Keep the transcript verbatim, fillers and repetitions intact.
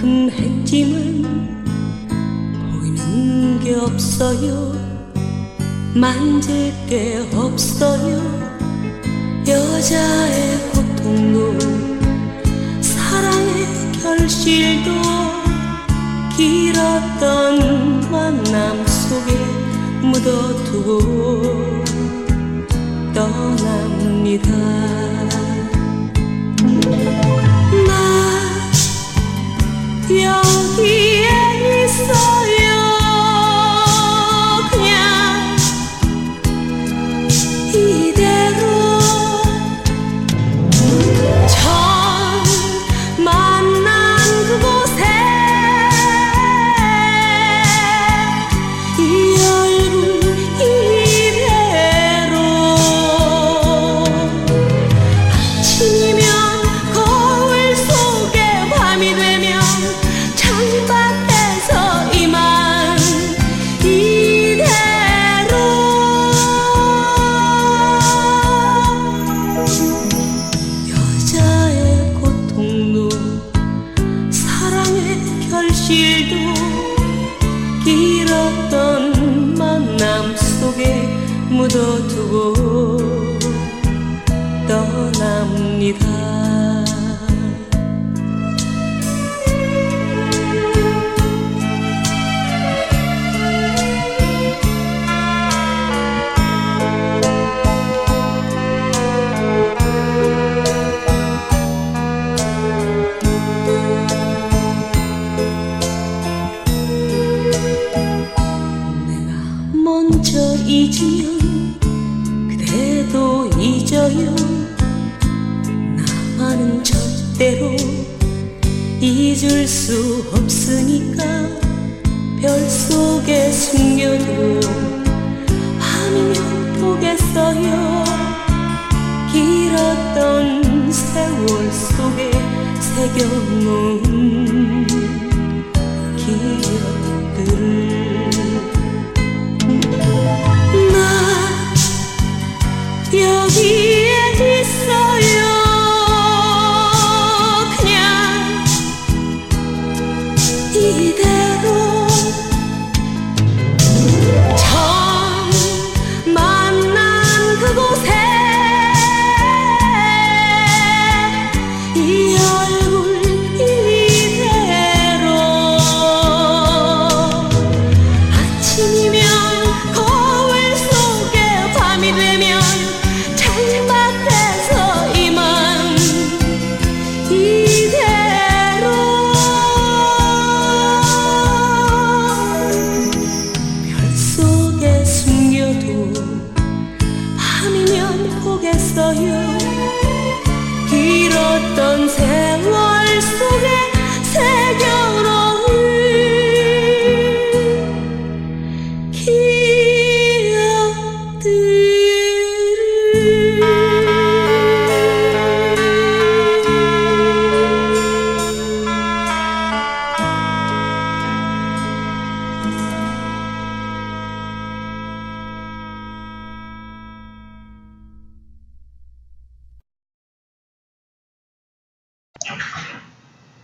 만큼 했지만 보이는 게 없어요. 만질 게 없어요. 여자의 고통도 사랑의 결실도 길었던 만남 속에 묻어두고 떠납니다. 나 여기에 있어요. 그냥 이대로 처음 만난 그곳에 이 얼굴 이대로 아침이면 거울 속에 밤이 되면 창밖에서 이만 이대로 여자의 고통도 사랑의 결실도 길었던 만남 속에 묻어두고 떠납니다. 먼저 잊으면 그대도 잊어요. 나만은 절대로 잊을 수 없으니까 별 속에 숨겨도 밤이면 보겠어요. 길었던 세월 속에 새겨놓은 기억들을 여기에 있어요. 그냥 이대로 처음 만난 그곳에 이 얼굴 이대로 아침이면 거울 속에 밤이 되면 창밖에서 이만 이대로 별 속에 숨겨도 밤이면 보겠어요. 길었던 세월 속에 새겨놓은 기억들 you